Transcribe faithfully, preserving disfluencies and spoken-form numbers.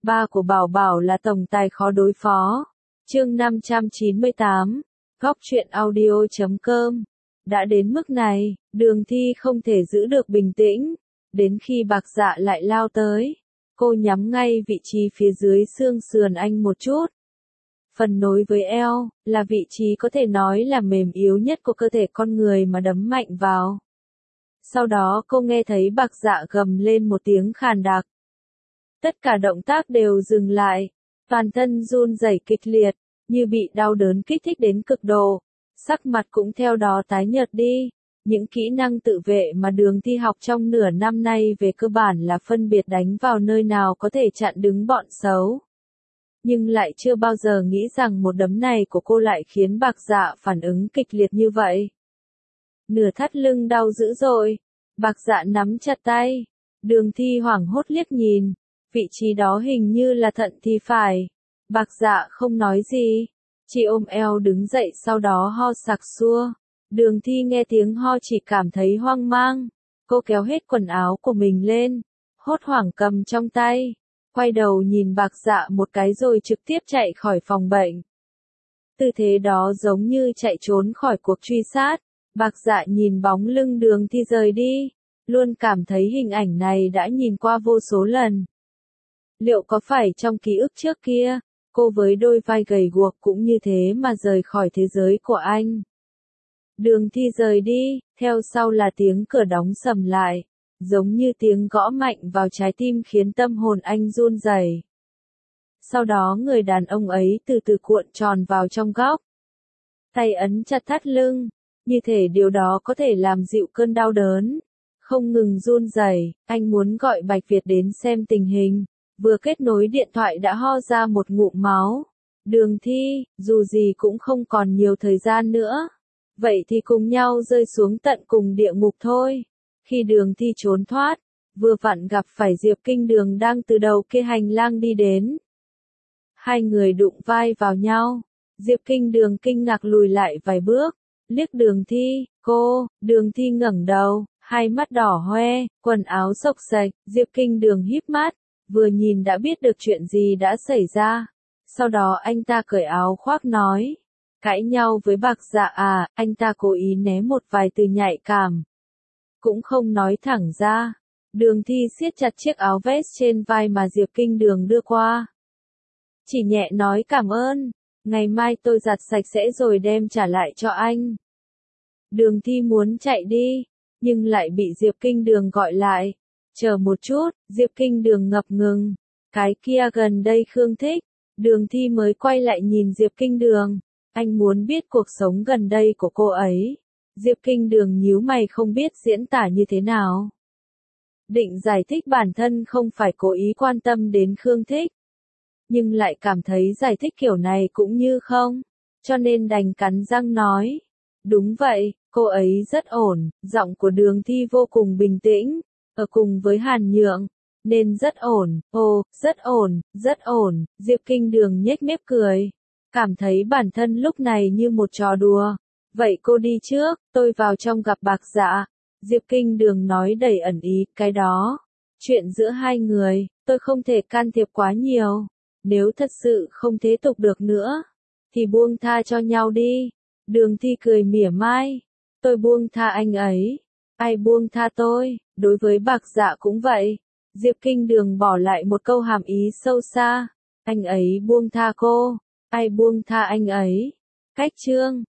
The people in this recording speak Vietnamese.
Ba của Bảo Bảo là tổng tài khó đối phó. Chương năm trăm chín mươi tám, góc truyện audio chấm com. Đã đến mức này, Đường Thi không thể giữ được bình tĩnh. Đến khi Bạc Dạ lại lao tới, cô nhắm ngay vị trí phía dưới xương sườn anh một chút. Phần nối với eo, là vị trí có thể nói là mềm yếu nhất của cơ thể con người mà đấm mạnh vào. Sau đó cô nghe thấy Bạc Dạ gầm lên một tiếng khàn đặc. Tất cả động tác đều dừng lại, toàn thân run rẩy kịch liệt, như bị đau đớn kích thích đến cực độ, sắc mặt cũng theo đó tái nhợt đi. Những kỹ năng tự vệ mà Đường Thi học trong nửa năm nay về cơ bản là phân biệt đánh vào nơi nào có thể chặn đứng bọn xấu. Nhưng lại chưa bao giờ nghĩ rằng một đấm này của cô lại khiến Bạc Dạ phản ứng kịch liệt như vậy. Nửa thắt lưng đau dữ dội, Bạc Dạ nắm chặt tay, Đường Thi hoảng hốt liếc nhìn, vị trí đó hình như là thận thì phải. Bạc Dạ không nói gì, chỉ ôm eo đứng dậy sau đó ho sặc sua. Đường Thi nghe tiếng ho chỉ cảm thấy hoang mang, cô kéo hết quần áo của mình lên, hốt hoảng cầm trong tay, quay đầu nhìn Bạc Dạ một cái rồi trực tiếp chạy khỏi phòng bệnh. Tư thế đó giống như chạy trốn khỏi cuộc truy sát. Bạc Dạ nhìn bóng lưng Đường Thi rời đi, luôn cảm thấy hình ảnh này đã nhìn qua vô số lần. Liệu có phải trong ký ức trước kia, cô với đôi vai gầy guộc cũng như thế mà rời khỏi thế giới của anh? Đường Thi rời đi, theo sau là tiếng cửa đóng sầm lại, giống như tiếng gõ mạnh vào trái tim khiến tâm hồn anh run rẩy. Sau đó người đàn ông ấy từ từ cuộn tròn vào trong góc. Tay ấn chặt thắt lưng, như thể điều đó có thể làm dịu cơn đau đớn. Không ngừng run rẩy, anh muốn gọi Bạch Việt đến xem tình hình. Vừa kết nối điện thoại đã ho ra một ngụm máu. Đường Thi, dù gì cũng không còn nhiều thời gian nữa. Vậy thì cùng nhau rơi xuống tận cùng địa ngục thôi. Khi Đường Thi trốn thoát, vừa vặn gặp phải Diệp Kinh Đường đang từ đầu kia hành lang đi đến. Hai người đụng vai vào nhau. Diệp Kinh Đường kinh ngạc lùi lại vài bước, liếc Đường Thi, cô. Đường Thi ngẩng đầu, hai mắt đỏ hoe, quần áo xộc xệch. Diệp Kinh Đường híp mắt, vừa nhìn đã biết được chuyện gì đã xảy ra. Sau đó anh ta cởi áo khoác nói, cãi nhau với Bạc Dạ à? Anh ta cố ý né một vài từ nhạy cảm, cũng không nói thẳng ra. Đường Thi siết chặt chiếc áo vest trên vai mà Diệp Kinh Đường đưa qua, chỉ nhẹ nói cảm ơn, ngày mai tôi giặt sạch sẽ rồi đem trả lại cho anh. Đường Thi muốn chạy đi, nhưng lại bị Diệp Kinh Đường gọi lại. Chờ một chút. Diệp Kinh Đường ngập ngừng, cái kia gần đây Khương thích. Đường Thi mới quay lại nhìn Diệp Kinh Đường, anh muốn biết cuộc sống gần đây của cô ấy. Diệp Kinh Đường nhíu mày không biết diễn tả như thế nào. Định giải thích bản thân không phải cố ý quan tâm đến Khương thích, nhưng lại cảm thấy giải thích kiểu này cũng như không, cho nên đành cắn răng nói. Đúng vậy, cô ấy rất ổn. Giọng của Đường Thi vô cùng bình tĩnh, ở cùng với Hàn Nhượng, nên rất ổn. Ồ, rất ổn, rất ổn. Diệp Kinh Đường nhếch mép cười, cảm thấy bản thân lúc này như một trò đùa. Vậy cô đi trước, tôi vào trong gặp Bạc Dạ. Diệp Kinh Đường nói đầy ẩn ý, cái đó, chuyện giữa hai người, tôi không thể can thiệp quá nhiều. Nếu thật sự không thế tục được nữa, thì buông tha cho nhau đi. Đường Thi cười mỉa mai, tôi buông tha anh ấy, ai buông tha tôi? Đối với Bạc Dạ cũng vậy. Diệp Kinh Đường bỏ lại một câu hàm ý sâu xa, anh ấy buông tha cô, ai buông tha anh ấy? Cách chương